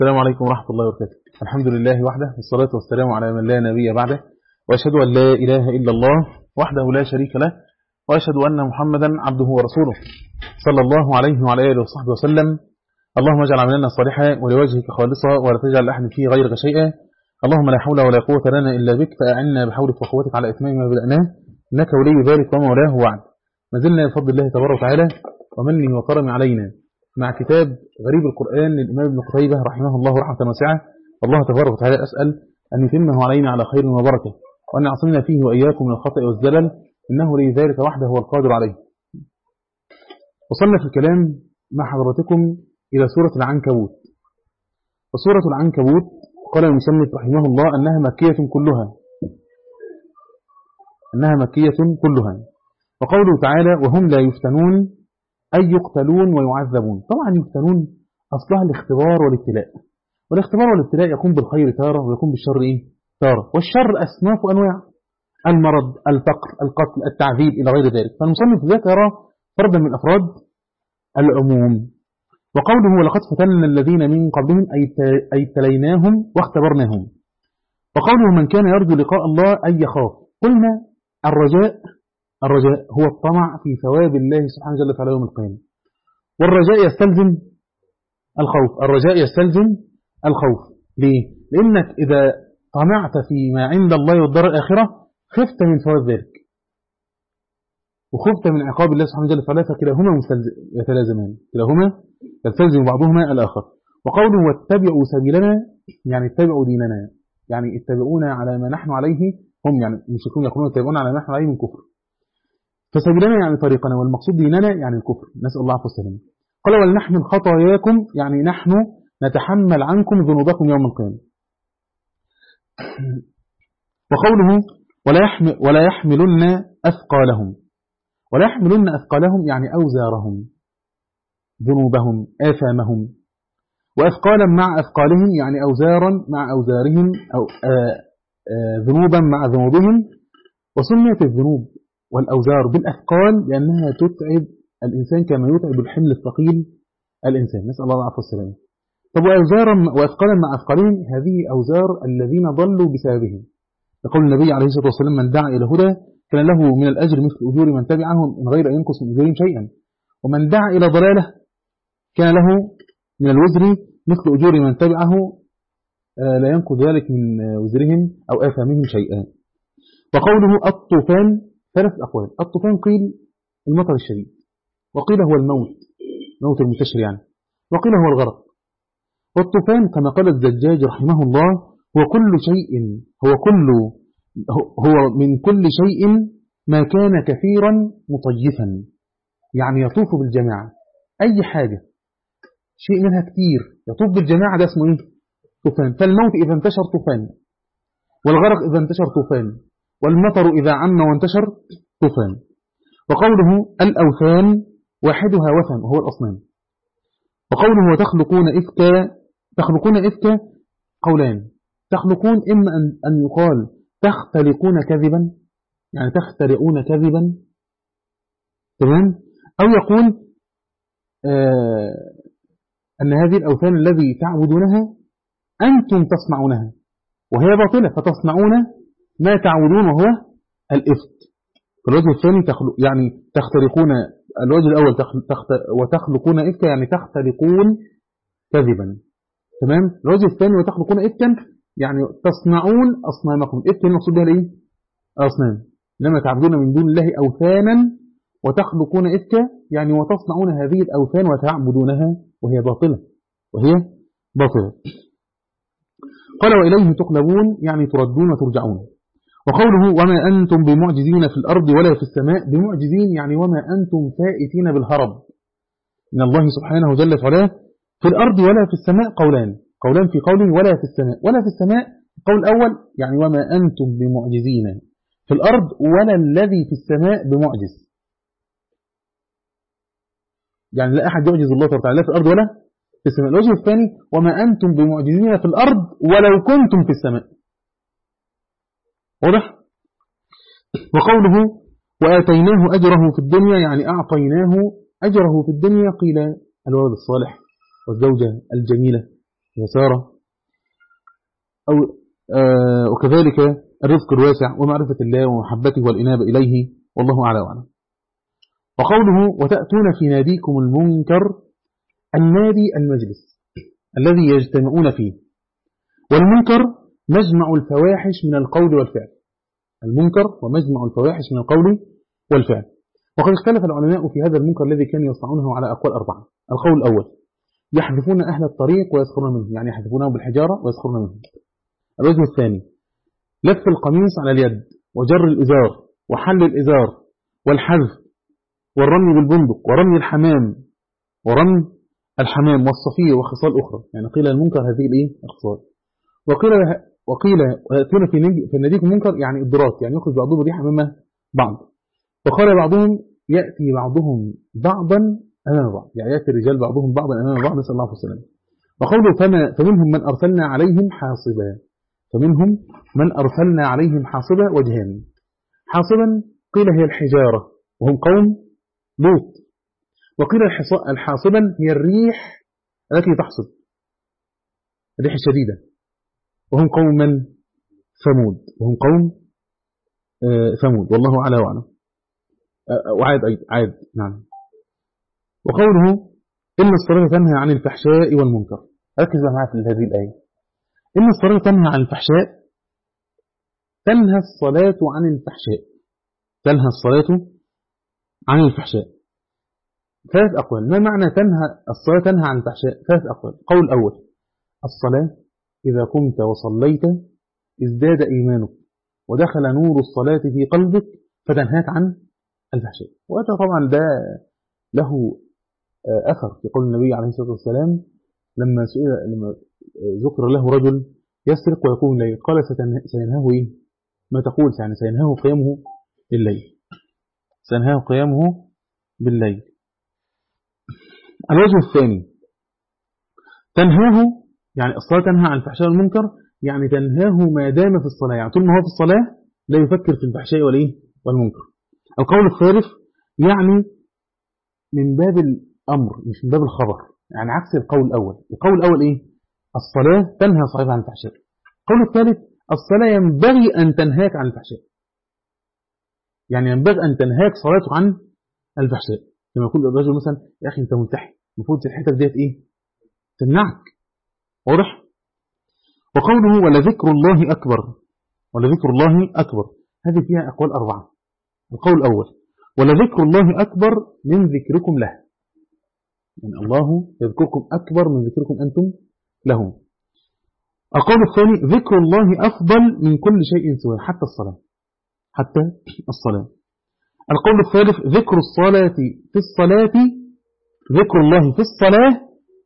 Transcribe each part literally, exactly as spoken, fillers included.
السلام عليكم ورحمة الله وبركاته. الحمد لله وحده والصلاة والسلام على من لا نبي بعده، وأشهد أن لا إله إلا الله وحده لا شريك له، وأشهد أن محمدا عبده ورسوله صلى الله عليه وعلى آله وصحبه وسلم. اللهم اجعل عملنا صالحا ولوجهك خالصا ولا تجعل لأحد فيه غيرك شيئا. اللهم لا حول ولا قوة لنا إلا بك، فأعنا بحولك وقوتك على إتمام ما بدأناه، إنك ولي ذلك ومولاه وعد. ما زلنا بفضل الله تبارك وتعالى ومنه وكرمه علينا مع كتاب غريب القرآن للإمام ابن قتيبة رحمه الله رحمة واسعة. الله تبارك وتعالى أسأل أن يتمه علينا على خير وبركة، وأن يعصمنا فيه وإياكم من الخطأ والزلل، إنه لي ذلك وحده هو القادر عليه. وصلنا في الكلام مع حضراتكم إلى سورة العنكبوت. وسورة العنكبوت قال المصنف رحمه الله أنها مكية كلها أنها مكية كلها وقوله تعالى وهم لا يفتنون أي يقتلون ويعذبون. طبعا يفتنون أصلها الاختبار والابتلاء، والاختبار والابتلاء يكون بالخير تارة ويكون بالشر إيه؟ تارة. والشر أصناف أنواع: المرض، الفقر، القتل، التعذيب إلى غير ذلك. فالمصنف ذكر فردا من أفراد العموم. وقوله ولقد فتنا الذين من قبلهم أي ابتليناهم واختبرناهم. وقوله من كان يرجو لقاء الله أي يخاف. قلنا الرجاء الرجاء هو الطمع في ثواب الله سبحانه وتعالى في يوم القيامة، والرجاء يستلزم الخوف. الرجاء يستلزم الخوف. ليه؟ لأنك إذا طمعت فيما عند الله والدار الآخرة خفت من ثواب ذلك وخفت من عقاب الله سبحانه وتعالى، فكلاهما يتلازمان، كلاهما يستلزم بعضهما الآخر. وقوله واتبعوا سبيلنا يعني اتبعوا ديننا، يعني اتبعونا على ما نحن عليه. هم يعني المشركون يقولون اتبعونا على ما نحن عليه من كفر، فسبيلنا يعني طريقنا، والمقصود ديننا يعني الكفر، نسأل الله عفو السلام. قال ولنحمل خطاياكم يعني نحن نتحمل عنكم ذنوبكم يوم القيامة. وقوله ولا يحمل ولا يحملن أثقالهم. ولا يحملن أثقالهم يعني أوزارهم، ذنوبهم، آثامهم. وأثقالا مع أثقالهم يعني أوزارا مع أوزارهم، أو آآ آآ ذنوبا مع ذنوبهم. وسميت الذنوب والأوزار بالأثقال لأنها تتعب الإنسان كما يتعب الحمل الثقيل الإنسان، نسأل الله العفو والسلام. طب وأوزارا وأثقالا مع أثقالهم، هذه أوزار الذين ضلوا بسببهم. يقول النبي عليه الصلاة والسلام من دعا إلى هدى كان له من الأجر مثل أجور من تبعهم من غير أن ينقص من أجورهم شيئا، ومن دعا إلى ضلالة كان له من الوزر مثل أجور من تبعه لا ينقص ذلك من وزرهم أو آثامهم شيئا. وقوله الطوفان ثلاث أقوال. الطوفان قيل المطر الشديد، وقيل هو الموت، موت المنتشر يعني، وقيل هو الغرق. والطوفان كما قال الزجاج رحمه الله هو كل شيء هو كل هو من كل شيء ما كان كثيرا مطيفا، يعني يطوف بالجماعة. أي حاجة شيء منها كثير يطوف بالجماعة ده اسمه إيه؟ طوفان. فالموت إذا انتشر طوفان، والغرق إذا انتشر طوفان، والمطر إذا عم وانتشر طوفان. وقوله الأوثان واحدها وثن وهو الأصنام. وقوله وتخلقون إفكا. تخلقون إفكا قولان: تخلقون إما أن يقال تختلقون كذبا يعني تخترعون كذبا، تمام، أو يقول آه أن هذه الأوثان الذي تعبدونها أنتم تصنعونها وهي باطلة، فتصنعون ما تعبدون وهو الإفك. الوجه الثاني تخلق يعني تخترقون، الوجه الأول تخت... وتخلقون إفكا يعني تختلقون كذبا، تمام. الوجه الثاني وتخلقون إفكا يعني تصنعون أصنامكم. إفكا المقصود بها الإيه؟ أصنام. لما تعبدون من دون الله أوثانا وتخلقون إفكا يعني وتصنعون هذه الأوثان وتعبدونها وهي باطلة وهي باطلة. قال وإليه تقلبون يعني تردون وترجعون. وقوله وما أنتم بمعجزين في الأرض ولا في السماء. بمعجزين يعني وما أنتم فائتين بالهرب من الله سبحانه جل وعلا في الأرض ولا في السماء. قولان قولان في قوله ولا في السماء. ولا في السماء قول الأول يعني وما أنتم بمعجزين في الأرض ولا الذي في السماء بمعجز، يعني لا أحد يعجز الله تعالى لا في الأرض ولا في السماء. الوجه الثاني وما أنتم بمعجزين في الأرض ولو كنتم في السماء. واضح؟ وقوله وآتيناه أجره في الدنيا يعني أعطيناه أجره في الدنيا. قيل الولد الصالح والزوجة الجميلة يساره، أو آه وكذلك الرزق الواسع ومعرفة الله ومحبته والإنابة إليه، والله أعلى وأعلم. وقوله وتأتون في ناديكم المنكر، النادي المجلس الذي يجتمعون فيه، والمنكر مجمع الفواحش من القول والفعل. المنكر ومجمع الفواحش من القول والفعل. وقد اختلف العلماء في هذا المنكر الذي كانوا يصنعونه على أقوال أربعة. القول الأول يحذفون أهل الطريق ويسخرون منهم، يعني يحذفونهم بالحجارة ويسخرون منهم. الوجه الثاني لف القميص على اليد وجر الإزار وحل الإزار والحذف والرمي بالبندق ورمي الحمام ورمي الحمام والصفير وخصال أخرى. يعني قيل المنكر هذه الإيه الخصال. وقيل وقيل يأتون في ناديكم المنكر يعني الضرات، يعني يخرج بعضهم الريح أمام بعض. وقال بعضهم يأتي بعضهم بعضا أمام بعض، يعني يأتي الرجال بعضهم بعضا أمام بعض، نسأل الله عليه وسلم. وقوله فما فمنهم من أرسلنا عليهم حاصبا، فمنهم من أرسلنا عليهم حاصبا وجهان. حاصبا قيل هي الحجارة وهم قوم لوط، وقيل الحاصبا هي الريح التي تحصب، الريح الشديدة، وهم قوم من ثمود، وهم قوم ثمود، والله أعلى وأعلم. وعاد أيضا عاد نعم. وقوله إن الصلاة تنهى عن الفحشاء والمنكر، ركز معايا في هذه الآية. إن الصلاة تنهى عن الفحشاء، تنهى الصلاة عن الفحشاء، تنهى الصلاة عن الفحشاء. ثلاث أقوال. ما معنى تنهى الصلاة تنهى عن الفحشاء؟ ثلاث أقوال. قول الأول الصلاة إذا قمت وصليت ازداد إيمانك ودخل نور الصلاة في قلبك فتنهاك عن الفحشاء. وهذا طبعا ده له أثر في قول النبي عليه الصلاة والسلام لما سئل لما ذكر له رجل يسرق ويقوم الليل، قال سينهاه إيه؟ ما تقول؟ يعني سينهاه قيامه بالليل، سينهاه قيامه بالليل. الوجه الثاني تنهاه، يعني الصلاة تنهى عن الفحشاء والمنكر، يعني تنهاه ما دام في الصلاة، يعني طول ما هو في الصلاة لا يفكر في الفحشاء والإيه والمنكر. القول الثالث يعني من باب الأمر مش من باب الخبر، يعني عكس القول الأول. القول الأول إيه؟ الصلاة تنهى صاحبها عن الفحشاء. القول الثالث الصلاة ينبغي أن تنهاك عن الفحشاء، يعني ينبغي أن تنهاك صلاتك عن الفحشاء. لما يقول الرجل مثلا يا أخي أنت ملتحي، المفروض صحتك ديت إيه؟ تمنعك. واضح؟ وقوله ولذكر الله أكبر، ولذكر الله أكبر، هذه فيها أقوال أربعة. القول الأول ولذكر الله أكبر من ذكركم له، يعني الله يذكركم أكبر من ذكركم أنتم له. القول الثاني ذكر الله أفضل من كل شيء سواه حتى الصلاة، حتى الصلاة. القول الثالث ذكر الصلاة في الصلاة، ذكر الله في الصلاة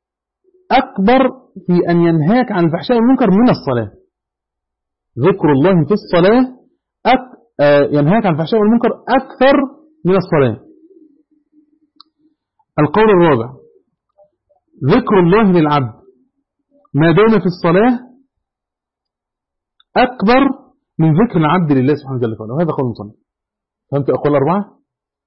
أكبر في أن ينهاك عن الفحشاء والمنكر من الصلاة. ذكر الله في الصلاة أك... آه ينهاك عن الفحشاء والمنكر أكثر من الصلاة. القول الرابع ذكر الله للعبد ما دام في الصلاة أكبر من ذكر العبد لله سبحانه وتعالى، وهذا قول مصنف. فهمت أقوال أربعة؟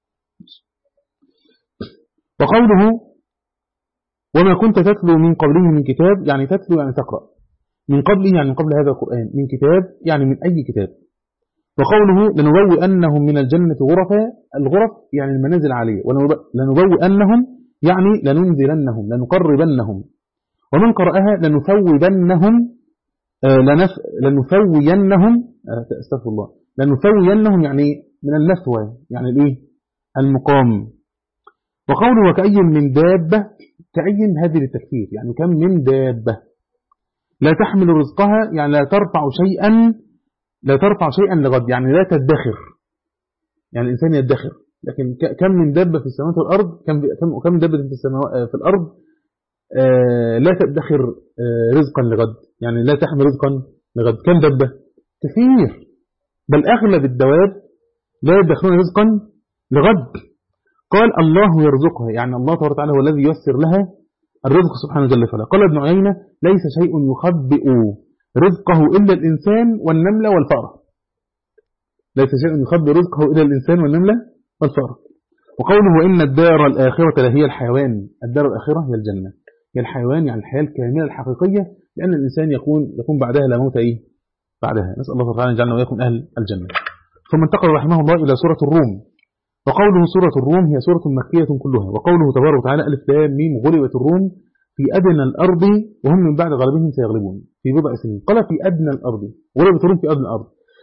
وقوله وما كنت تتلو من قبله من كتاب، يعني تتلو يعني تقرأ، من قبله يعني من قبل هذا القرآن، من كتاب يعني من أي كتاب. وقوله لنبوئنهم من الجنة غرفا، الغرف يعني المنازل العالية، ولنبوئنهم يعني لننزلنهم لنقربنهم. ومن قرأها لنثوبنهم آه لنف... لنثوينهم آه استغفر الله لنثوينهم يعني من النثوى، يعني الايه المقام. وقوله وكأي من دابة، كأي هذه للتكثير، يعني كم من دابة لا تحمل رزقها، يعني لا ترفع شيئا لا ترفع شيئا لغد، يعني لا تدخر، يعني الإنسان يدخر. لكن كم من دابة في السماوات والأرض، كم كم كم دابة في السماوات في الأرض آه لا تدخر آه رزقا لغد، يعني لا تحمل رزقا لغد. كم دابة؟ كثير، بل أغلب الدواب لا يدخرون رزقا لغد. قال الله يرزقها، يعني الله تبارك وتعالى هو الذي ييسر لها الرزق سبحانه جل وعلا. قال ابن عيينة ليس شيء يخبئ رزقه إلا الإنسان والنملة والفأرة، ليس شيء يخبئ رزقه إلا الإنسان والنملة والفأرة. وقوله وإن الدار الآخرة لهي الحيوان، الدار الآخرة هي الجنة. هي الحيوان، يعني الحياة الكاملة الحقيقية، لأن الإنسان يكون يكون بعدها لا موت إيه بعدها. نسأل الله تعالى أن يجعلنا وإياكم أهل الجنة. ثم انتقل رحمه الله إلى سورة الروم، وقوله سورة الروم هي سورة مكية كلها، وقوله تبارك وتعالى ألف لام ميم غلبت الروم في أدنى الأرض وهم من بعد غلبهم سيغلبون في بضع سنين. قال في أدنى الأرض، غلبت الروم في أدنى الأرض.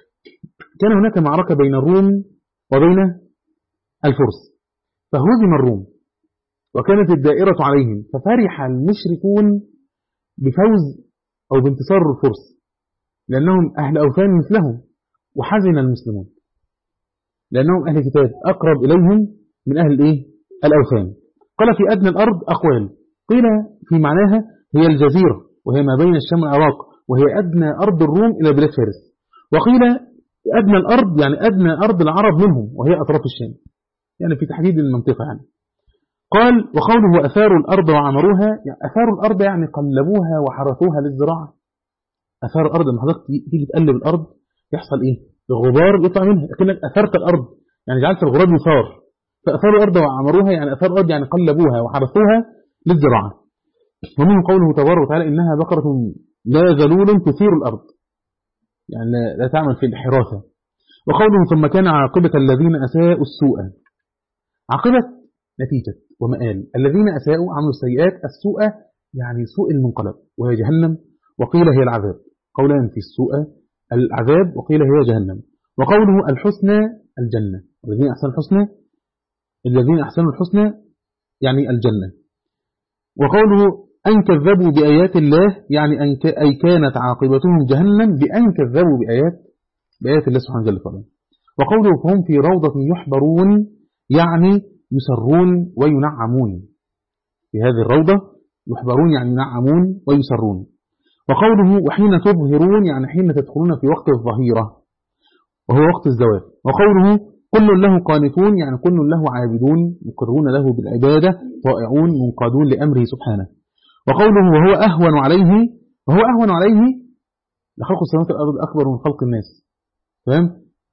كان هناك معركة بين الروم وبين الفرس، فهزم الروم وكانت الدائرة عليهم، ففرح المشركون بفوز أو بانتصار الفرس لأنهم أهل أوثان مثلهم، وحزن المسلمون لأنهم أهل كتاب أقرب إليهم من أهل الإيه؟ الأوثان. قال في أدنى الأرض أقوال، قيل في معناها هي الجزيرة وهي ما بين الشام والعراق، وهي أدنى أرض الروم إلى بلاد فارس. وقيل أدنى الأرض يعني أدنى أرض العرب منهم وهي أطراف الشام، يعني في تحديد المنطقة يعني. قال وقوله أثاروا الأرض وعمروها، يعني أثاروا الأرض يعني قلبوها وحرثوها للزراعة. أثار الأرض لما حضرتك تيجي تقلب الأرض يحصل إيه؟ الغبار يطلع منها، لكنك أثرت الأرض يعني جعلت الغبار يثار. فأثاروا الأرض وعمروها يعني أثار الأرض يعني قلبوها وحرثوها للزراعة. ومنه قوله تبارك وتعالى إنها بقرة لا ذلول تثير الأرض، يعني لا تعمل في الحراثة. وقوله ثم كان عاقبة الذين أساءوا السوء، عاقبة نتيجة ومآل. الذين أساءوا عملوا السيئات، السوء يعني سوء المنقلب وهي جهنم، وقيل هي العذاب. قولان في السوء العذاب وقيل هي جهنم. وقوله الحسنى الجنة، الذين أحسنوا الحسنى، الذين أحسنوا الحسنى يعني الجنة. وقوله أن كذبوا بآيات الله يعني أن ك... أي كانت عاقبتهم جهنم بأن كذبوا بآيات بآيات الله سبحانه وتعالى. وقوله فهم في روضة يحبرون يعني يسرون وينعمون، في هذه الروضة يحبرون يعني ينعمون ويسرون. وقوله وحين تظهرون يعني حين تدخلون في وقت الظهيرة وهو وقت الزواج. وقوله كل له قانتون يعني كل له عابدون مقرون له بالعبادة طائعون منقادون لأمره سبحانه. وقوله وهو أهون عليه، وهو أهون عليه لخلق السماوات والأرض أكبر من خلق الناس، فهم؟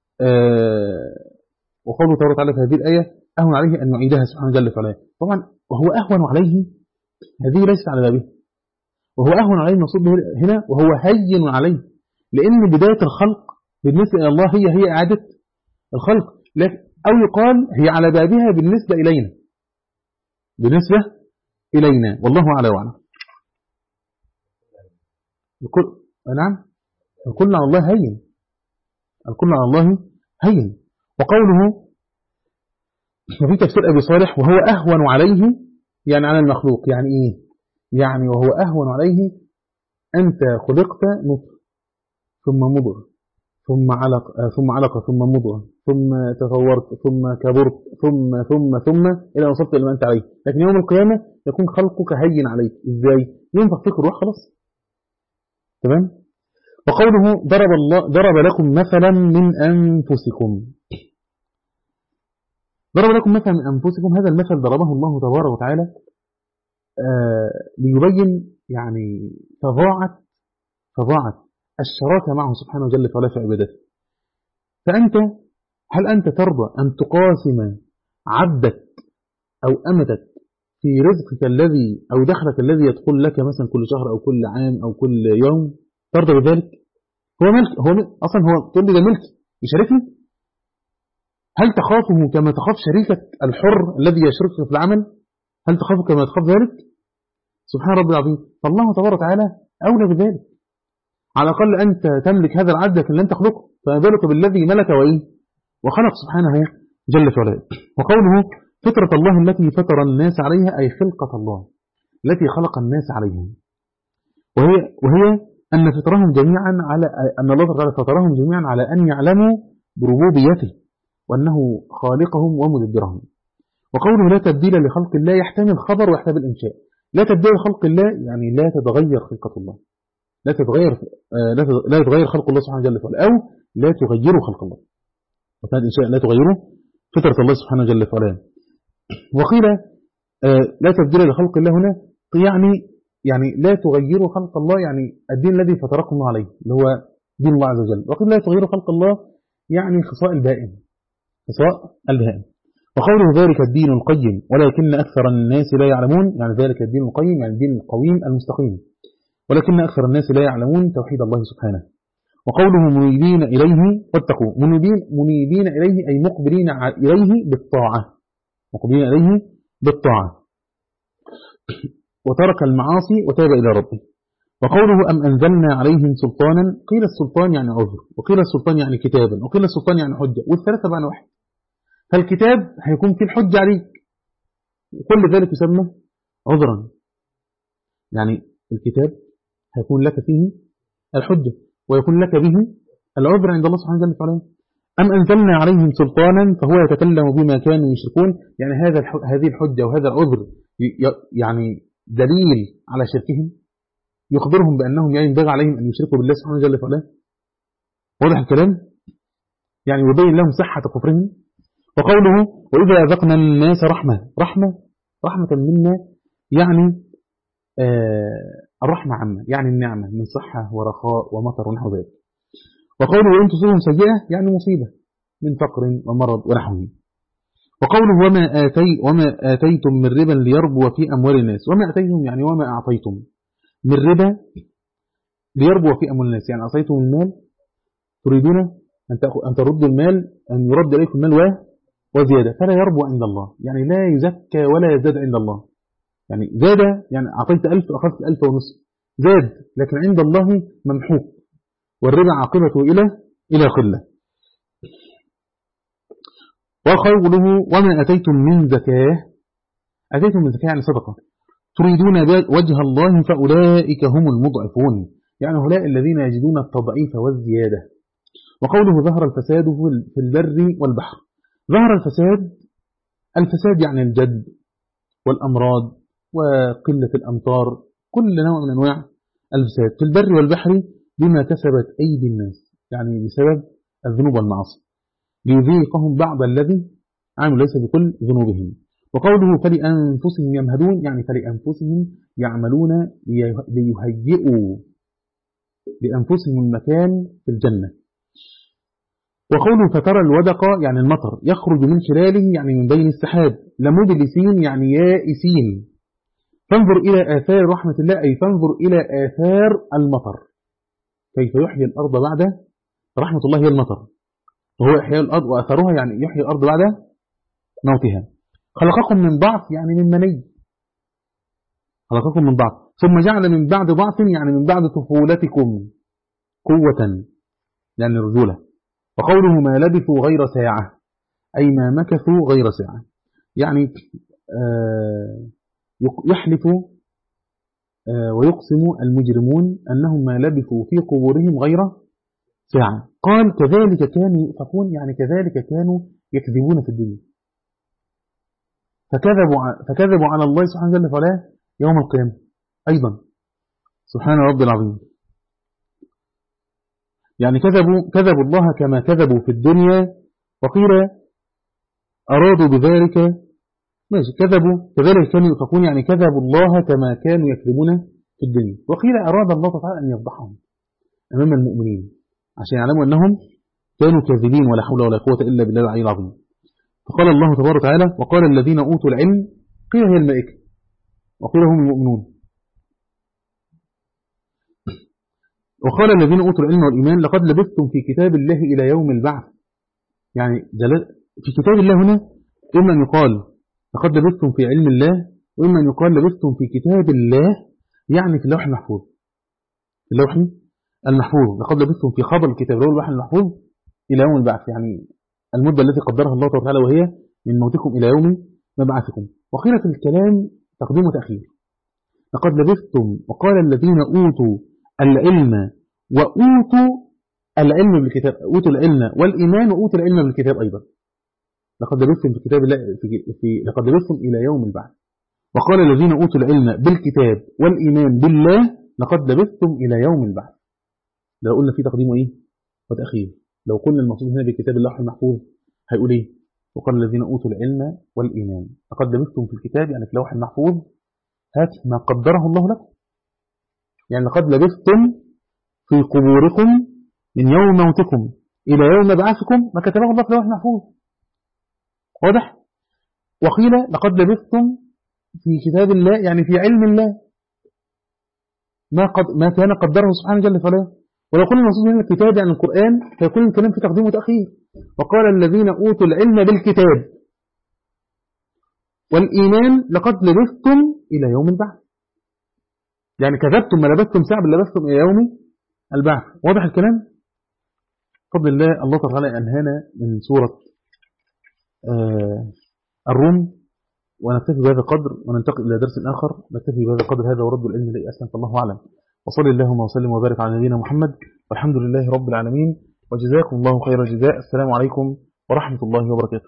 آه وقوله تبارك وتعالى في هذه الآية أهون عليه أن يعيدها سبحانه جل وعلا. طبعا وهو أهون عليه هذه ليست على بابه، وهو أهون عليه المقصود هنا وهو هين عليه، لأن بداية الخلق بالنسبة إلى الله هي هي إعادة الخلق، أو يقال هي على بابها بالنسبة إلينا، بالنسبة إلينا والله أعلى وأعلم. الكل نعم الكل على الله هين، الكل على الله هين. وقوله وفي تفسير أبي صالح وهو أهون عليه يعني على المخلوق، يعني إيه؟ يعني وهو أهون عليه أنت خلقت نطفة ثم مضغ ثم علقة ثم علقة ثم مضغة ثم تطورت ثم كبرت ثم ثم ثم إلى أن وصلت إلى ما أنت عليه، لكن يوم القيامة يكون خلقك هين عليك. إزاي؟ ينفخ فيك الروح خلاص، تمام. وقوله ضرب الله ضرب لكم مثلا من أنفسكم، ضرب لكم مثلا من أنفسكم، هذا المثل ضربه الله تبارك وتعالى آه ليبين يعني فظاعة فظاعة الشراكة معه سبحانه وجل وعلا في عبادته. فأنت هل أنت ترضى أن تقاسم عبدك أو أمتك في رزقك الذي أو دخلك الذي يدخل لك مثلا كل شهر أو كل عام أو كل يوم؟ ترضى بذلك؟ هو ملك، هو ملك. أصلا هو تقول لي ده ملكي يشاركني؟ هل تخافه كما تخاف شريكك الحر الذي يشركك في العمل؟ هل تخافه كما تخاف ذلك؟ سبحان ربي العظيم. فالله تبارك وتعالى أولى بذلك. على الأقل أنت تملك هذا العبد لكن لن تخلقه، فما بالك بالذي ملك وإيه وخلق سبحانه جل وعلا. وقوله فطرة الله التي فطر الناس عليها أي خلقة الله التي خلق الناس عليها، وهي وهي أن فطرهم جميعا على أن الله تعالى فطرهم جميعا على أن يعلموا بربوبيته وأنه خالقهم ومدبرهم. وقوله لا تبديل لخلق الله يحتمل خبر ويحتمل إنشاء. لا تبديل لخلق الله يعني لا تتغير خلقة الله، لا تتغير لا يتغير خلق الله سبحانه وتعالى، أو لا تغيروا خلق الله، وكان إنشاء لا تغيروا فطرة الله سبحانه وتعالى. وقيل لا تبديل لخلق الله هنا يعني يعني لا تغيروا خلق الله يعني الدين الذي فطركم الله عليه اللي هو دين الله عز وجل. وقيل لا تغيروا خلق الله يعني خصاء البائن، خصاء البائن. وقوله ذلك الدين القيم ولكن أكثر الناس لا يعلمون، يعني ذلك الدين القيم يعني الدين القويم المستقيم، ولكن أكثر الناس لا يعلمون توحيد الله سبحانه. وقوله منيبين إليه واتقوا، منيبين, منيبين إليه أي مقبلين إليه بالطاعة، مقبلين إليه بالطاعة وترك المعاصي وتاب إلى ربه. وقوله أم أنزلنا عليهم سلطانا، قيل السلطان يعني عذر، وقيل السلطان يعني كتابا، وقيل السلطان يعني حجة، والثلاثة بقى واحد. فالكتاب هيكون فيه الحجة عليك، وكل ذلك يسمى عذرا، يعني الكتاب هيكون لك فيه الحجة ويكون لك به العذر عند الله سبحانه وتعالى. أم أنزلنا عليهم سلطانا فهو يتكلم بما كانوا يشركون، يعني هذا هذه الحجة وهذا العذر يعني دليل على شركهم، يخبرهم بأنهم ينبغي عليهم أن يشركوا بالله سبحانه وتعالى. واضح الكلام؟ يعني يبين لهم صحة كفرهم. وقوله وإذا أذقنا الناس رحمة، رحمة رحمة منا يعني آه الرحمة عامة، يعني النعمة من صحة ورخاء ومطر ونحو ذلك. وقوله وإن تصيبهم سيئة يعني مصيبة من فقر ومرض ونحوه. وقوله وما, آتي وما آتيتم من ربا ليربو في أموال الناس، وما آتيتم يعني وما أعطيتم من ربا ليربو في أموال الناس، يعني أعطيتم المال تريدون أن تردوا المال، أن يرد إليكم المال وزيادة، فلا يربو عند الله، يعني لا يزكى ولا يزداد عند الله. يعني زاد يعني أعطيت ألف أخذت ألف ونصف، زاد لكن عند الله ممحوق، والربا عاقبته إلى إلى قلة. وقوله وما أتيتم من زكاة، أتيتم من زكاة يعني صدقة، تريدون وجه الله فأولئك هم المضعفون، يعني هؤلاء الذين يجدون التضعيف والزيادة. وقوله ظهر الفساد في البر والبحر، ظهر الفساد، الفساد يعني الجد والأمراض وقلة الأمطار، كل نوع من أنواع الفساد في البر والبحر بما كسبت أيدي الناس، يعني بسبب الذنوب والمعاصي، ليذيقهم بعض الذي عملوا ليس بكل ذنوبهم. وقوله فلأنفسهم يمهدون، يعني فلأنفسهم يعملون ليهيئوا لأنفسهم المكان في الجنة. وقوله فترى الودق يعني المطر يخرج من خلاله، يعني من بين السحاب، لمبلسين يعني يائسين، فانظر إلى آثار رحمة الله، أي فانظر إلى آثار المطر، كيف يحيي الأرض بعد رحمة الله هي المطر، وهو إحياء الأرض وأثرها يعني يحيي الأرض بعد موتها. خلقكم من ضعف يعني من مني، خلقكم من ضعف ثم جعل من بعد ضعف يعني من بعد طفولتكم قوة يعني رجولة. وقوله ما لبثوا غير ساعة أي ما مكثوا غير ساعة، يعني آه يحلف آه ويقسم المجرمون أنهم ما لبثوا في قبورهم غير ساعة. قال كذلك كانوا يؤفكون، يعني كذلك كانوا يكذبون في الدنيا، فكذبوا فكذبوا على الله سبحانه وتعالى يوم القيامة أيضا، سبحان رب العظيم. يعني كذبوا كذبوا الله كما كذبوا في الدنيا، وقيل أرادوا بذلك ماشي كذبوا كذلك كانوا يؤفكون، يعني كذبوا الله كما كانوا يكذبون في الدنيا، وقيل أراد الله تعالى أن يفضحهم أمام المؤمنين عشان يعلموا أنهم كانوا كاذبين ولا حول ولا قوة إلا بالله العلي العظيم. فقال الله تبارك وتعالى وقال الذين أوتوا العلم، قيل هي الملائكة وقيل هم المؤمنون. وقال الذين أوتوا العلم والإيمان لقد لبثتم في كتاب الله إلى يوم البعث، يعني في كتاب الله هنا إما أن يقال لقد لبثتم في علم الله، وإما أن يقال لبثتم في كتاب الله، يعني في اللوح المحفوظ، في اللوح المحفوظ. لقد لبثتم في خبر الكتاب اللي هو اللوح المحفوظ إلى يوم البعث، يعني المدة التي قدرها الله تعالى، وهي من موتكم إلى يوم مبعثكم. وقيل في الكلام تقديم وتأخير، لقد لبثتم وقال الذين أوتوا العلم وأوتوا العلم بالكتاب، أوتوا العلم والإيمان وأوتوا العلم بالكتاب أيضا. لقد لبثتم في كتاب الله في, في لقد لبثتم إلى يوم البعث. وقال الذين أوتوا العلم بالكتاب والإيمان بالله لقد لبثتم إلى يوم البعث. لو قلنا في تقديم وإيه وتأخير، لو قلنا المقصود هنا بكتاب الله المحفوظ هيقول إيه؟ وقال الذين أوتوا العلم والإيمان لقد لبثتم في الكتاب، يعني في اللوح المحفوظ، هات ما قدره الله لكم، يعني لقد لبثتم في قبوركم من يوم موتكم إلى يوم بعثكم ما كتبه الله في اللوح المحفوظ. واضح؟ وقيل لقد لبثتم في كتاب الله يعني في علم الله ما قد ما كان قدره سبحانه جل وعلا. ولو قلنا المقصود هنا الكتاب يعني القرآن فيكون الكلام في تقديم وتأخير. وقال الذين أوتوا العلم بالكتاب والإيمان لقد لبثتم إلى يوم البعث، يعني كذبتم ما لبثتم ساعة بل لبثتم إلى يوم البعث. واضح الكلام؟ بفضل الله الله تعالى أنهانا من سورة آه الروم، ونكتفي بهذا القدر وننتقل إلى درس آخر. نكتفي بهذا القدر هذا ورد العلم لي أسلم فالله أعلم. وصلي اللهم وسلم وبارك على نبينا محمد والحمد لله رب العالمين، وجزاكم الله خير الجزاء. السلام عليكم ورحمة الله وبركاته.